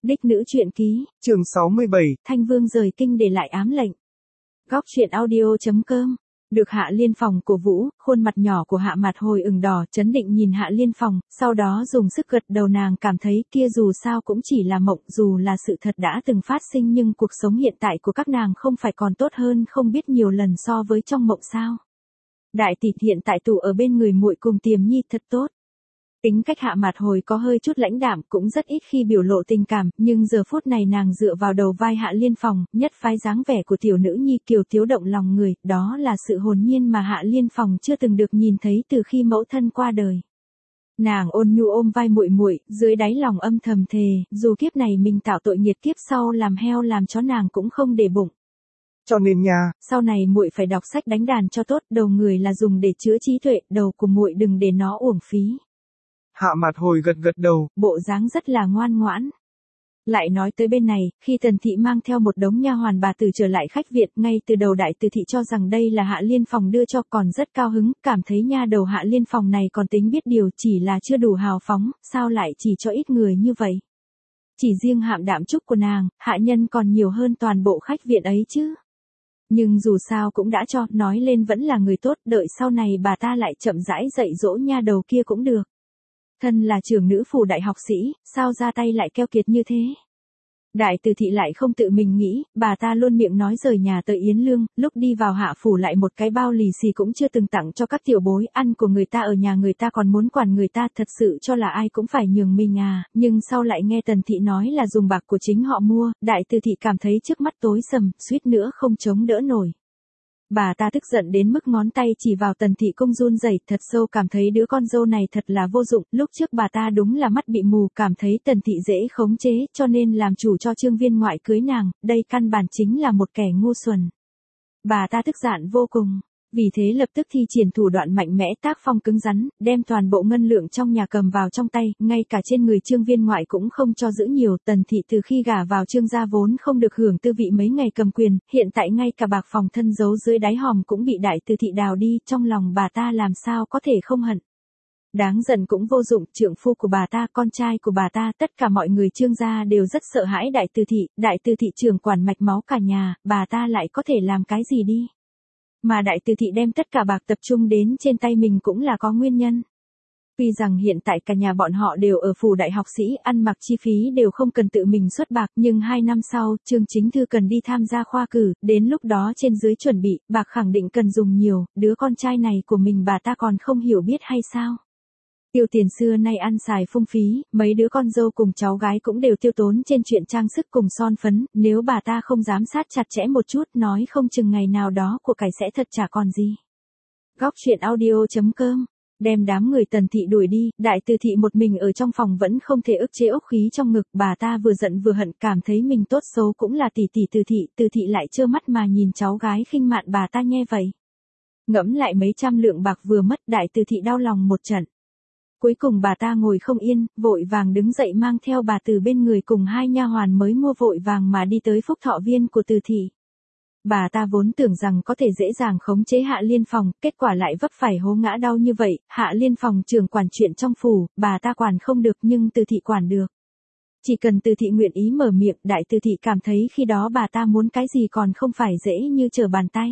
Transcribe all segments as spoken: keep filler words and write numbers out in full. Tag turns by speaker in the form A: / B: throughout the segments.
A: Đích nữ truyện ký,
B: chương sáu mươi bảy,
A: Thanh Vương rời kinh để lại ám lệnh. Góc truyện audio chấm com. Được Hạ Liên Phòng cổ vũ, khuôn mặt nhỏ của Hạ Mạt Hồi ửng đỏ, chấn định nhìn Hạ Liên Phòng, sau đó dùng sức gật đầu. Nàng cảm thấy kia dù sao cũng chỉ là mộng, dù là sự thật đã từng phát sinh nhưng cuộc sống hiện tại của các nàng không phải còn tốt hơn không biết nhiều lần so với trong mộng sao? Đại tỷ hiện tại tụ ở bên người muội cùng Tiềm Nhi thật tốt. Tính cách Hạ Mạt Hồi có hơi chút lãnh đạm, cũng rất ít khi biểu lộ tình cảm, nhưng giờ phút này nàng dựa vào đầu vai Hạ Liên Phòng, nhất phái dáng vẻ của tiểu nữ nhi kiều thiếu động lòng người, đó là sự hồn nhiên mà Hạ Liên Phòng chưa từng được nhìn thấy từ khi mẫu thân qua đời. Nàng ôn nhu ôm vai muội muội, dưới đáy lòng âm thầm thề, dù kiếp này mình tạo tội nghiệt, kiếp sau làm heo làm chó nàng cũng không để bụng.
B: Cho nên nha,
A: sau này muội phải đọc sách đánh đàn cho tốt, đầu người là dùng để chữa trí tuệ, đầu của muội đừng để nó uổng phí.
B: Hạ Mạt Hồi gật gật đầu,
A: bộ dáng rất là ngoan ngoãn. Lại nói tới bên này, khi Tần Thị mang theo một đống nha hoàn bà tử trở lại khách viện, ngay từ đầu Đại Từ Thị cho rằng đây là Hạ Liên Phòng đưa cho, còn rất cao hứng, cảm thấy nha đầu Hạ Liên Phòng này còn tính biết điều, chỉ là chưa đủ hào phóng, sao lại chỉ cho ít người như vậy. Chỉ riêng hạm đạm trúc của nàng, hạ nhân còn nhiều hơn toàn bộ khách viện ấy chứ. Nhưng dù sao cũng đã cho, nói lên vẫn là người tốt, đợi sau này bà ta lại chậm rãi dạy dỗ nha đầu kia cũng được. Thân là trưởng nữ phủ đại học sĩ, sao ra tay lại keo kiệt như thế? Đại Từ Thị lại không tự mình nghĩ, bà ta luôn miệng nói rời nhà tới Yến Lương, lúc đi vào hạ phủ lại một cái bao lì xì cũng chưa từng tặng cho các tiểu bối, ăn của người ta ở nhà người ta còn muốn quản người ta, thật sự cho là ai cũng phải nhường mình à, nhưng sau lại nghe Tần Thị nói là dùng bạc của chính họ mua, Đại Từ Thị cảm thấy trước mắt tối sầm, suýt nữa không chống đỡ nổi. Bà ta tức giận đến mức ngón tay chỉ vào Tần Thị Công run rẩy, thật sâu cảm thấy đứa con dâu này thật là vô dụng, lúc trước bà ta đúng là mắt bị mù, cảm thấy Tần Thị dễ khống chế, cho nên làm chủ cho Trương Viên Ngoại cưới nàng, đây căn bản chính là một kẻ ngu xuẩn. Bà ta tức giận vô cùng, vì thế lập tức thi triển thủ đoạn mạnh mẽ, tác phong cứng rắn, đem toàn bộ ngân lượng trong nhà cầm vào trong tay, ngay cả trên người Trương Viên Ngoại cũng không cho giữ nhiều. Tần Thị từ khi gả vào Trương gia vốn không được hưởng tư vị mấy ngày cầm quyền, hiện tại ngay cả bạc phòng thân giấu dưới đáy hòm cũng bị Đại Từ Thị đào đi, trong lòng bà ta làm sao có thể không hận. Đáng giận cũng vô dụng, trượng phu của bà ta, con trai của bà ta, tất cả mọi người Trương gia đều rất sợ hãi Đại Từ Thị, Đại Từ Thị trưởng quản mạch máu cả nhà, bà ta lại có thể làm cái gì đi. Mà Đại Từ Thị đem tất cả bạc tập trung đến trên tay mình cũng là có nguyên nhân. Tuy rằng hiện tại cả nhà bọn họ đều ở phủ đại học sĩ, ăn mặc chi phí đều không cần tự mình xuất bạc, nhưng hai năm sau, Trương Chính Thư cần đi tham gia khoa cử, đến lúc đó trên dưới chuẩn bị, bạc khẳng định cần dùng nhiều, đứa con trai này của mình bà ta còn không hiểu biết hay sao. Tiêu tiền xưa nay ăn xài phung phí, mấy đứa con dâu cùng cháu gái cũng đều tiêu tốn trên chuyện trang sức cùng son phấn, nếu bà ta không giám sát chặt chẽ một chút, nói không chừng ngày nào đó của cải sẽ thật chả còn gì. Góc truyện audio chấm com. Đem đám người Tần Thị đuổi đi, Đại Từ Thị một mình ở trong phòng vẫn không thể ức chế ốc khí trong ngực, bà ta vừa giận vừa hận, cảm thấy mình tốt xấu cũng là tỷ tỷ Từ Thị, Từ Thị lại trơ mắt mà nhìn cháu gái khinh mạn bà ta nghe vậy. Ngẫm lại mấy trăm lượng bạc vừa mất, Đại Từ Thị đau lòng một trận. Cuối cùng bà ta ngồi không yên, vội vàng đứng dậy mang theo bà từ bên người cùng hai nha hoàn mới mua vội vàng mà đi tới Phúc Thọ Viên của Từ Thị. Bà ta vốn tưởng rằng có thể dễ dàng khống chế Hạ Liên Phòng, kết quả lại vấp phải hố ngã đau như vậy, Hạ Liên Phòng trưởng quản chuyện trong phủ, bà ta quản không được nhưng Từ Thị quản được. Chỉ cần Từ Thị nguyện ý mở miệng, Đại Từ Thị cảm thấy khi đó bà ta muốn cái gì còn không phải dễ như trở bàn tay.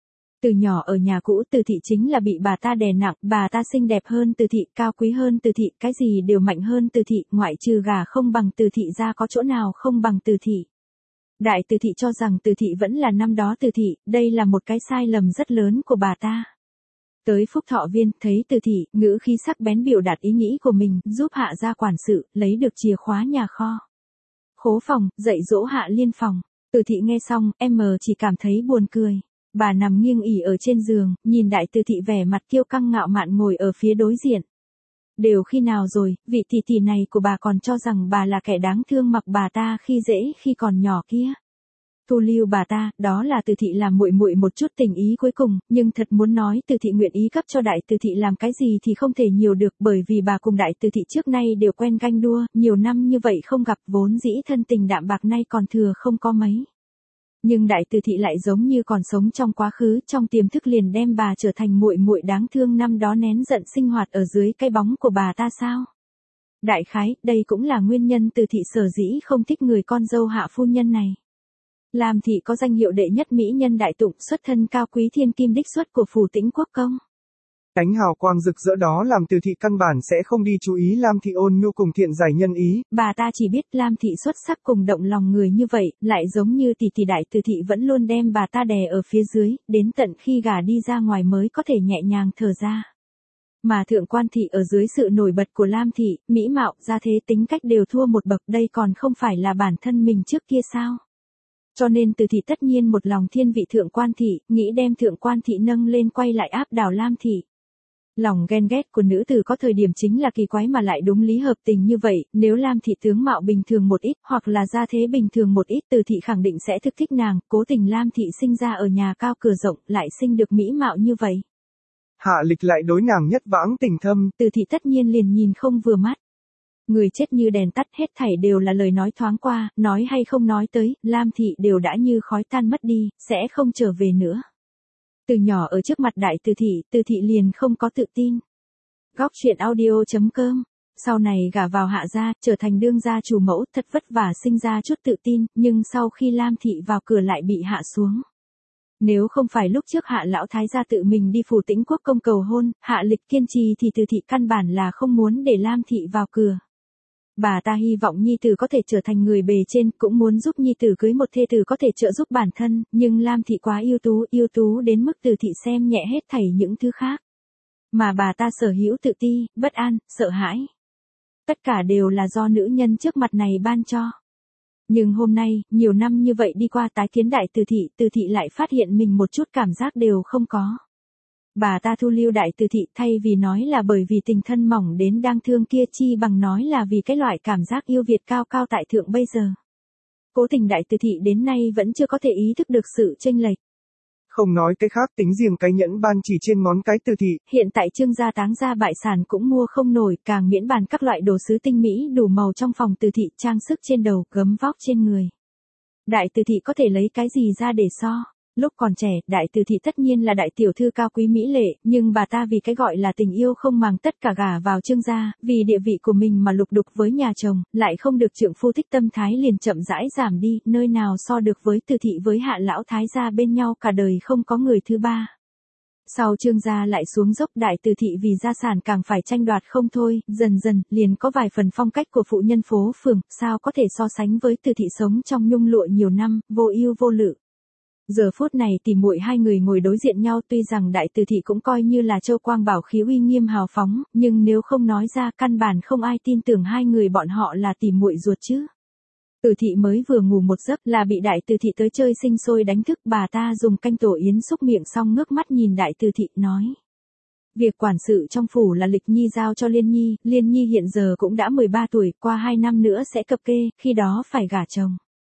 A: Từ nhỏ ở nhà cũ Từ Thị chính là bị bà ta đè nặng, bà ta xinh đẹp hơn Từ Thị, cao quý hơn Từ Thị, cái gì đều mạnh hơn Từ Thị, ngoại trừ gà không bằng Từ Thị ra có chỗ nào không bằng Từ Thị. Đại Từ Thị cho rằng Từ Thị vẫn là năm đó Từ Thị, đây là một cái sai lầm rất lớn của bà ta. Tới Phúc Thọ Viên, thấy Từ Thị, ngữ khí sắc bén biểu đạt ý nghĩ của mình, giúp Hạ gia quản sự, lấy được chìa khóa nhà kho. Khố phòng, dạy dỗ Hạ Liên Phòng. Từ Thị nghe xong, em chỉ cảm thấy buồn cười. Bà nằm nghiêng ỉ ở trên giường, nhìn Đại Từ Thị vẻ mặt kiêu căng ngạo mạn ngồi ở phía đối diện. Đều khi nào rồi, vị tỷ tỷ này của bà còn cho rằng bà là kẻ đáng thương mặc bà ta khi dễ khi còn nhỏ kia. Thu lưu bà ta, đó là Từ Thị làm muội muội một chút tình ý cuối cùng, nhưng thật muốn nói Từ Thị nguyện ý cấp cho Đại Từ Thị làm cái gì thì không thể nhiều được, bởi vì bà cùng Đại Từ Thị trước nay đều quen ganh đua, nhiều năm như vậy không gặp, vốn dĩ thân tình đạm bạc nay còn thừa không có mấy. Nhưng Đại Từ Thị lại giống như còn sống trong quá khứ, trong tiềm thức liền đem bà trở thành muội muội đáng thương năm đó nén giận sinh hoạt ở dưới cái bóng của bà ta sao? Đại khái, đây cũng là nguyên nhân Từ thị sở dĩ không thích người con dâu Hạ phu nhân này. Lam thị có danh hiệu đệ nhất mỹ nhân đại tụng, xuất thân cao quý thiên kim đích xuất của phủ Tĩnh Quốc công.
B: Ánh hào quang rực rỡ đó làm Từ thị căn bản sẽ không đi chú ý Lam thị ôn nhu cùng thiện giải nhân ý.
A: Bà ta chỉ biết Lam thị xuất sắc cùng động lòng người như vậy, lại giống như tỷ tỷ đại Từ thị vẫn luôn đem bà ta đè ở phía dưới, đến tận khi gả đi ra ngoài mới có thể nhẹ nhàng thở ra. Mà thượng quan thị ở dưới sự nổi bật của Lam thị, mỹ mạo, gia thế, tính cách đều thua một bậc, đây còn không phải là bản thân mình trước kia sao? Cho nên Từ thị tất nhiên một lòng thiên vị thượng quan thị, nghĩ đem thượng quan thị nâng lên quay lại áp đảo Lam thị. Lòng ghen ghét của nữ tử có thời điểm chính là kỳ quái mà lại đúng lý hợp tình như vậy, nếu Lam thị tướng mạo bình thường một ít, hoặc là gia thế bình thường một ít, Từ thị khẳng định sẽ thực thích nàng, cố tình Lam thị sinh ra ở nhà cao cửa rộng, lại sinh được mỹ mạo như vậy.
B: Hạ Lịch lại đối nàng nhất vãng tình thâm,
A: Từ thị tất nhiên liền nhìn không vừa mắt. Người chết như đèn tắt, hết thảy đều là lời nói thoáng qua, nói hay không nói tới, Lam thị đều đã như khói tan mất đi, sẽ không trở về nữa. Từ nhỏ ở trước mặt đại Từ thị, Từ thị liền không có tự tin. Góc truyện audio chấm com. Sau này gả vào Hạ gia, trở thành đương gia chủ mẫu, thật vất vả sinh ra chút tự tin, nhưng sau khi Lam thị vào cửa lại bị hạ xuống. Nếu không phải lúc trước Hạ lão thái gia tự mình đi phủ Tĩnh Quốc công cầu hôn, Hạ Lịch kiên trì thì Từ thị căn bản là không muốn để Lam thị vào cửa. Bà ta hy vọng nhi tử có thể trở thành người bề trên, cũng muốn giúp nhi tử cưới một thê tử có thể trợ giúp bản thân, nhưng Lam thị quá ưu tú, ưu tú đến mức Từ thị xem nhẹ hết thảy những thứ khác. Mà bà ta sở hữu tự ti, bất an, sợ hãi. Tất cả đều là do nữ nhân trước mặt này ban cho. Nhưng hôm nay, nhiều năm như vậy đi qua tái kiến đại Từ thị, Từ thị lại phát hiện mình một chút cảm giác đều không có. Bà ta thu lưu đại Từ thị thay vì nói là bởi vì tình thân mỏng đến đang thương kia chi bằng nói là vì cái loại cảm giác yêu Việt cao cao tại thượng bây giờ. Cố tình đại Từ thị đến nay vẫn chưa có thể ý thức được sự chênh lệch.
B: Không nói cái khác, tính riêng cái nhẫn ban chỉ trên ngón cái Từ thị.
A: Hiện tại trương gia táng gia bại sản cũng mua không nổi, càng miễn bàn các loại đồ sứ tinh mỹ đủ màu trong phòng Từ thị, trang sức trên đầu, gấm vóc trên người. Đại Từ thị có thể lấy cái gì ra để so? Lúc còn trẻ, đại Từ thị tất nhiên là đại tiểu thư cao quý mỹ lệ, nhưng bà ta vì cái gọi là tình yêu không màng tất cả gả vào trương gia, vì địa vị của mình mà lục đục với nhà chồng, lại không được trượng phu thích tâm thái liền chậm rãi giảm đi, nơi nào so được với Từ thị với Hạ lão thái gia bên nhau cả đời không có người thứ ba. Sau trương gia lại xuống dốc, đại Từ thị vì gia sản càng phải tranh đoạt không thôi, dần dần, liền có vài phần phong cách của phụ nhân phố phường, sao có thể so sánh với Từ thị sống trong nhung lụa nhiều năm, vô ưu vô lự. Giờ phút này tỉ muội hai người ngồi đối diện nhau, tuy rằng đại Từ thị cũng coi như là châu quang bảo khí uy nghiêm hào phóng, nhưng nếu không nói ra căn bản không ai tin tưởng hai người bọn họ là tỉ muội ruột chứ. Từ thị mới vừa ngủ một giấc là bị đại Từ thị tới chơi sinh sôi đánh thức, bà ta dùng canh tổ yến xúc miệng xong ngước mắt nhìn đại Từ thị nói. Việc quản sự trong phủ là Lịch Nhi giao cho Liên Nhi, Liên Nhi hiện giờ cũng đã mười ba tuổi, qua hai năm nữa sẽ cập kê, khi đó phải gả chồng.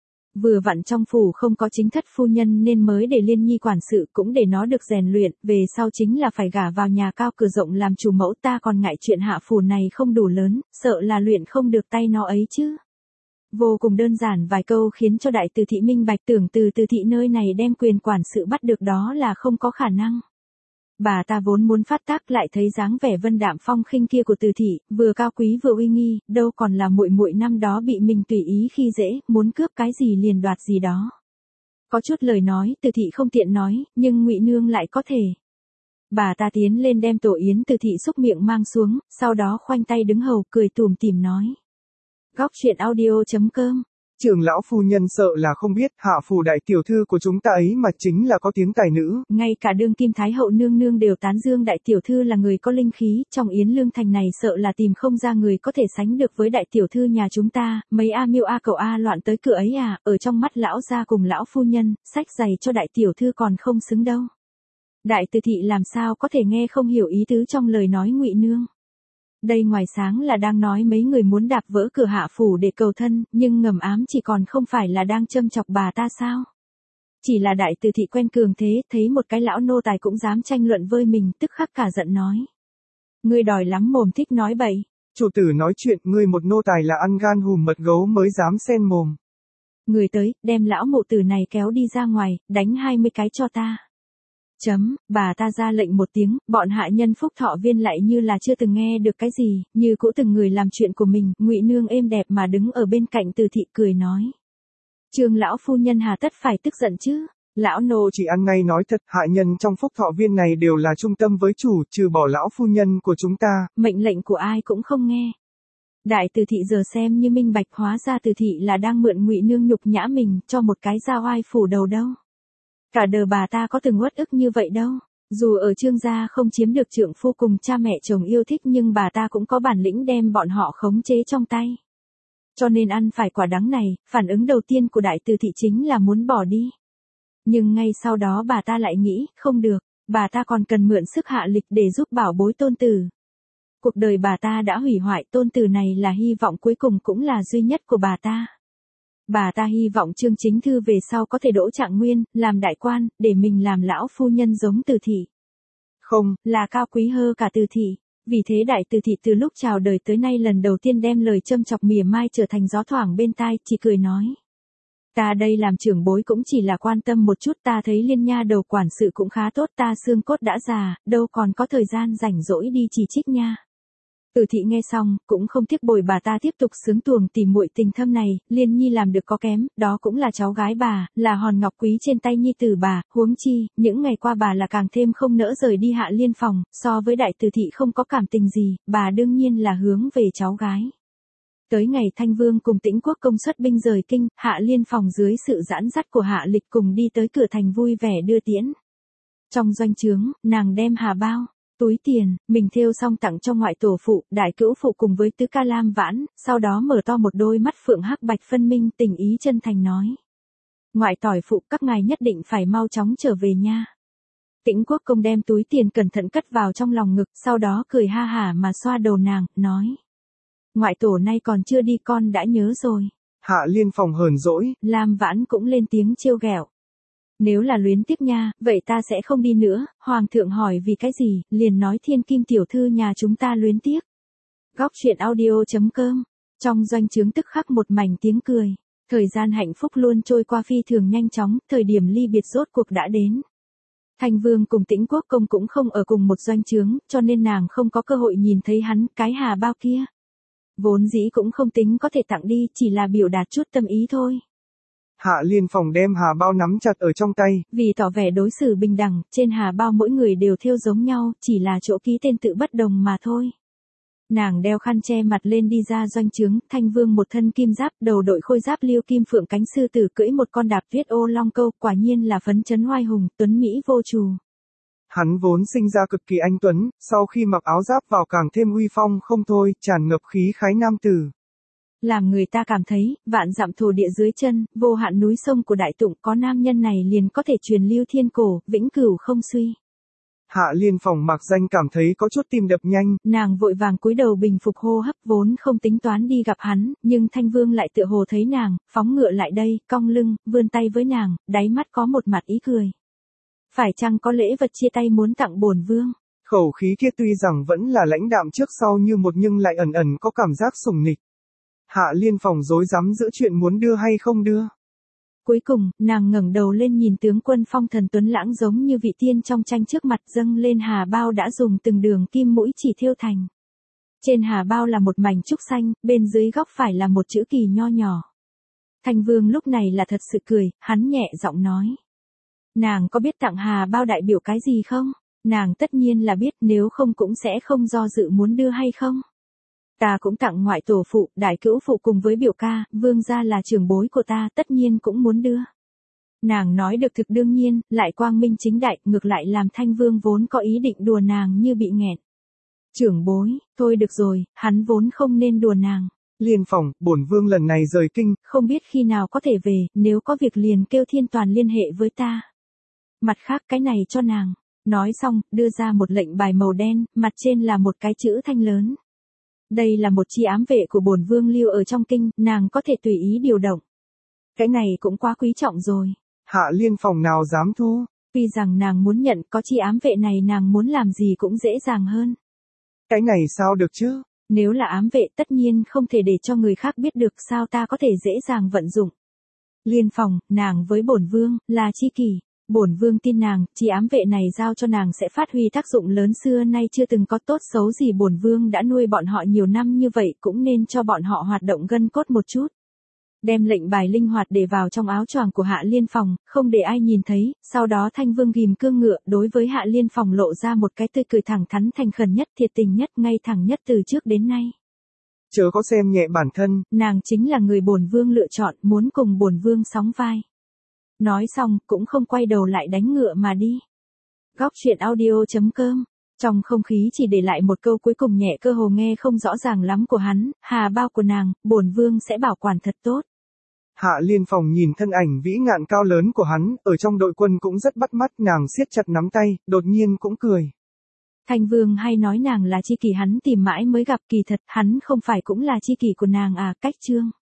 A: Vừa vặn trong phủ không có chính thất phu nhân nên mới để Liên Nhi quản sự, cũng để nó được rèn luyện, về sau chính là phải gả vào nhà cao cửa rộng làm chủ mẫu, ta còn ngại chuyện hạ phủ này không đủ lớn, sợ là luyện không được tay nó ấy chứ. Vô cùng đơn giản vài câu khiến cho đại Từ thị minh bạch, tưởng từ Từ thị nơi này đem quyền quản sự bắt được đó là không có khả năng. Bà ta vốn muốn phát tác lại thấy dáng vẻ vân đạm phong khinh kia của Từ thị, vừa cao quý vừa uy nghi, đâu còn là muội muội năm đó bị mình tùy ý khi dễ, muốn cướp cái gì liền đoạt gì đó. Có chút lời nói Từ thị không tiện nói, nhưng Ngụy nương lại có thể. Bà ta tiến lên đem tổ yến Từ thị xúc miệng mang xuống, sau đó khoanh tay đứng hầu, cười tủm tỉm nói. Góc truyện audio chấm com.
B: Trưởng lão phu nhân sợ là không biết, hạ phủ đại tiểu thư của chúng ta ấy mà chính là có tiếng tài nữ.
A: Ngay cả đương kim thái hậu nương nương đều tán dương đại tiểu thư là người có linh khí, trong Yến Lương thành này sợ là tìm không ra người có thể sánh được với đại tiểu thư nhà chúng ta, mấy a miêu a cầu a loạn tới cửa ấy à, ở trong mắt lão gia cùng lão phu nhân, sách giày cho đại tiểu thư còn không xứng đâu. Đại Từ thị làm sao có thể nghe không hiểu ý tứ trong lời nói Ngụy nương. Đây ngoài sáng là đang nói mấy người muốn đạp vỡ cửa hạ phủ để cầu thân, nhưng ngầm ám chỉ còn không phải là đang châm chọc bà ta sao? Chỉ là đại Từ thị quen cường thế, thấy một cái lão nô tài cũng dám tranh luận với mình, tức khắc cả giận nói. Ngươi đòi lắm mồm, thích nói bậy.
B: Chủ tử nói chuyện, ngươi một nô tài là ăn gan hùm mật gấu mới dám xen mồm.
A: Người tới, đem lão mụ tử này kéo đi ra ngoài, đánh hai mươi cái cho ta. Chấm, bà ta ra lệnh một tiếng, bọn hạ nhân phúc thọ viên lại như là chưa từng nghe được cái gì, như cũ từng người làm chuyện của mình, Ngụy Nương êm đẹp mà đứng ở bên cạnh Từ thị cười nói. Trương lão phu nhân hà tất phải tức giận chứ, lão nô
B: Chỉ ăn ngay nói thật, hạ nhân trong phúc thọ viên này đều là trung tâm với chủ, trừ bỏ lão phu nhân của chúng ta.
A: Mệnh lệnh của ai cũng không nghe. Đại Từ thị giờ xem như minh bạch, hóa ra Từ thị là đang mượn Ngụy Nương nhục nhã mình cho một cái gia oai phủ đầu đâu. Cả đời bà ta có từng uất ức như vậy đâu. Dù ở Trương gia không chiếm được trượng phu cùng cha mẹ chồng yêu thích nhưng bà ta cũng có bản lĩnh đem bọn họ khống chế trong tay. Cho nên ăn phải quả đắng này, phản ứng đầu tiên của Đại Từ thị chính là muốn bỏ đi. Nhưng ngay sau đó bà ta lại nghĩ, không được, bà ta còn cần mượn sức hạ lịch để giúp bảo bối tôn tử. Cuộc đời bà ta đã hủy hoại, tôn tử này là hy vọng cuối cùng cũng là duy nhất của bà ta. Bà ta hy vọng Trương Chính Thư về sau có thể đỗ trạng nguyên, làm đại quan, để mình làm lão phu nhân giống Từ thị. Không, là cao quý hơn cả Từ thị. Vì thế Đại Từ thị từ lúc chào đời tới nay lần đầu tiên đem lời châm chọc mỉa mai trở thành gió thoảng bên tai, chỉ cười nói. Ta đây làm trưởng bối cũng chỉ là quan tâm một chút, ta thấy Liên nha đầu quản sự cũng khá tốt, ta xương cốt đã già, đâu còn có thời gian rảnh rỗi đi chỉ trích nha. Từ thị nghe xong, cũng không tiếc bồi bà ta tiếp tục sướng tuồng tìm muội tình thâm này, Liên nhi làm được có kém, đó cũng là cháu gái bà, là hòn ngọc quý trên tay nhi tử bà, huống chi, những ngày qua bà là càng thêm không nỡ rời đi Hạ Liên phòng, so với Đại Từ thị không có cảm tình gì, bà đương nhiên là hướng về cháu gái. Tới ngày Thanh Vương cùng Tĩnh Quốc công xuất binh rời kinh, Hạ Liên phòng dưới sự dẫn dắt của Hạ Lịch cùng đi tới cửa thành vui vẻ đưa tiễn. Trong doanh trướng, nàng đem hà bao, túi tiền, mình thêu xong tặng cho ngoại tổ phụ, đại cữu phụ cùng với tứ ca Lam Vãn, sau đó mở to một đôi mắt phượng hắc bạch phân minh, tình ý chân thành nói. Ngoại tỏi phụ, các ngài nhất định phải mau chóng trở về nha. Tĩnh Quốc công đem túi tiền cẩn thận cất vào trong lòng ngực, sau đó cười ha hả mà xoa đầu nàng, nói. Ngoại tổ nay còn chưa đi con đã nhớ rồi.
B: Hạ Liên phòng hờn dỗi.
A: Lam Vãn cũng lên tiếng trêu ghẹo. Nếu là luyến tiếc nha, vậy ta sẽ không đi nữa, Hoàng thượng hỏi vì cái gì, liền nói Thiên Kim tiểu thư nhà chúng ta luyến tiếc. Góc truyện audio chấm com. Trong doanh trướng tức khắc một mảnh tiếng cười. Thời gian hạnh phúc luôn trôi qua phi thường nhanh chóng, thời điểm ly biệt rốt cuộc đã đến. Thanh Vương cùng Tĩnh Quốc công cũng không ở cùng một doanh trướng, cho nên nàng không có cơ hội nhìn thấy hắn, cái hà bao kia. Vốn dĩ cũng không tính có thể tặng đi, chỉ là biểu đạt chút tâm ý thôi.
B: Hạ Liên phòng đem hà bao nắm chặt ở trong tay.
A: Vì tỏ vẻ đối xử bình đẳng, trên hà bao mỗi người đều thêu giống nhau, chỉ là chỗ ký tên tự bất đồng mà thôi. Nàng đeo khăn che mặt lên đi ra doanh trướng, Thanh Vương một thân kim giáp, đầu đội khôi giáp liêu kim phượng cánh sư tử cưỡi một con đạp viết ô long câu, quả nhiên là phấn chấn oai hùng, tuấn mỹ vô trù.
B: Hắn vốn sinh ra cực kỳ anh tuấn, sau khi mặc áo giáp vào càng thêm uy phong không thôi, tràn ngập khí khái nam tử.
A: Làm người ta cảm thấy, vạn dặm thổ địa dưới chân, vô hạn núi sông của Đại Tụng có nam nhân này liền có thể truyền lưu thiên cổ, vĩnh cửu không suy.
B: Hạ Liên phòng mặc danh cảm thấy có chút tim đập nhanh.
A: Nàng vội vàng cúi đầu bình phục hô hấp vốn không tính toán đi gặp hắn, nhưng Thanh Vương lại tựa hồ thấy nàng, phóng ngựa lại đây, cong lưng, vươn tay với nàng, đáy mắt có một mặt ý cười. Phải chăng có lễ vật chia tay muốn tặng bổn vương?
B: Khẩu khí kia tuy rằng vẫn là lãnh đạm trước sau như một nhưng lại ẩn ẩn có cảm giác sùng nịch. Hạ Liên phòng rối rắm giữa chuyện muốn đưa hay không đưa.
A: Cuối cùng, nàng ngẩng đầu lên nhìn tướng quân phong thần tuấn lãng giống như vị tiên trong tranh trước mặt dâng lên hà bao đã dùng từng đường kim mũi chỉ thêu thành. Trên hà bao là một mảnh trúc xanh, bên dưới góc phải là một chữ kỳ nho nhỏ. Thanh Vương lúc này là thật sự cười, hắn nhẹ giọng nói. Nàng có biết tặng hà bao đại biểu cái gì không? Nàng tất nhiên là biết, nếu không cũng sẽ không do dự muốn đưa hay không. Ta cũng tặng ngoại tổ phụ, đại cữu phụ cùng với biểu ca, vương gia là trưởng bối của ta, tất nhiên cũng muốn đưa. Nàng nói được thực đương nhiên, lại quang minh chính đại, ngược lại làm Thanh Vương vốn có ý định đùa nàng như bị nghẹn. Trưởng bối, thôi được rồi, hắn vốn không nên đùa nàng.
B: Liên phòng, bổn vương lần này rời kinh,
A: không biết khi nào có thể về, nếu có việc liền kêu Thiên Toàn liên hệ với ta. Mặt khác cái này cho nàng. Nói xong, đưa ra một lệnh bài màu đen, mặt trên là một cái chữ thanh lớn. Đây là một chi ám vệ của bổn vương lưu ở trong kinh, nàng có thể tùy ý điều động. Cái này cũng quá quý trọng rồi.
B: Hạ Liên phòng nào dám thu.
A: Tuy rằng nàng muốn nhận có chi ám vệ này nàng muốn làm gì cũng dễ dàng hơn.
B: Cái này sao được chứ?
A: Nếu là ám vệ tất nhiên không thể để cho người khác biết được, sao ta có thể dễ dàng vận dụng. Liên phòng, nàng với bổn vương, là chi kỷ. Bổn vương tin nàng, chi ám vệ này giao cho nàng sẽ phát huy tác dụng lớn, xưa nay chưa từng có tốt xấu gì, bổn vương đã nuôi bọn họ nhiều năm như vậy, cũng nên cho bọn họ hoạt động gân cốt một chút. Đem lệnh bài linh hoạt để vào trong áo choàng của Hạ Liên Phòng, không để ai nhìn thấy, sau đó Thanh Vương ghim cương ngựa, đối với Hạ Liên Phòng lộ ra một cái tươi cười thẳng thắn, thành khẩn nhất, thiệt tình nhất, ngay thẳng nhất từ trước đến nay.
B: Chớ có xem nhẹ bản thân,
A: nàng chính là người bổn vương lựa chọn, muốn cùng bổn vương sóng vai. Nói xong, cũng không quay đầu lại đánh ngựa mà đi. Góc truyện audio chấm com. Trong không khí chỉ để lại một câu cuối cùng nhẹ cơ hồ nghe không rõ ràng lắm của hắn, hà bao của nàng, bổn vương sẽ bảo quản thật tốt.
B: Hạ Liên Phòng nhìn thân ảnh vĩ ngạn cao lớn của hắn, ở trong đội quân cũng rất bắt mắt, nàng siết chặt nắm tay, đột nhiên cũng cười.
A: Thanh Vương hay nói nàng là tri kỷ hắn tìm mãi mới gặp, kỳ thật hắn không phải cũng là tri kỷ của nàng à, Cách Chương.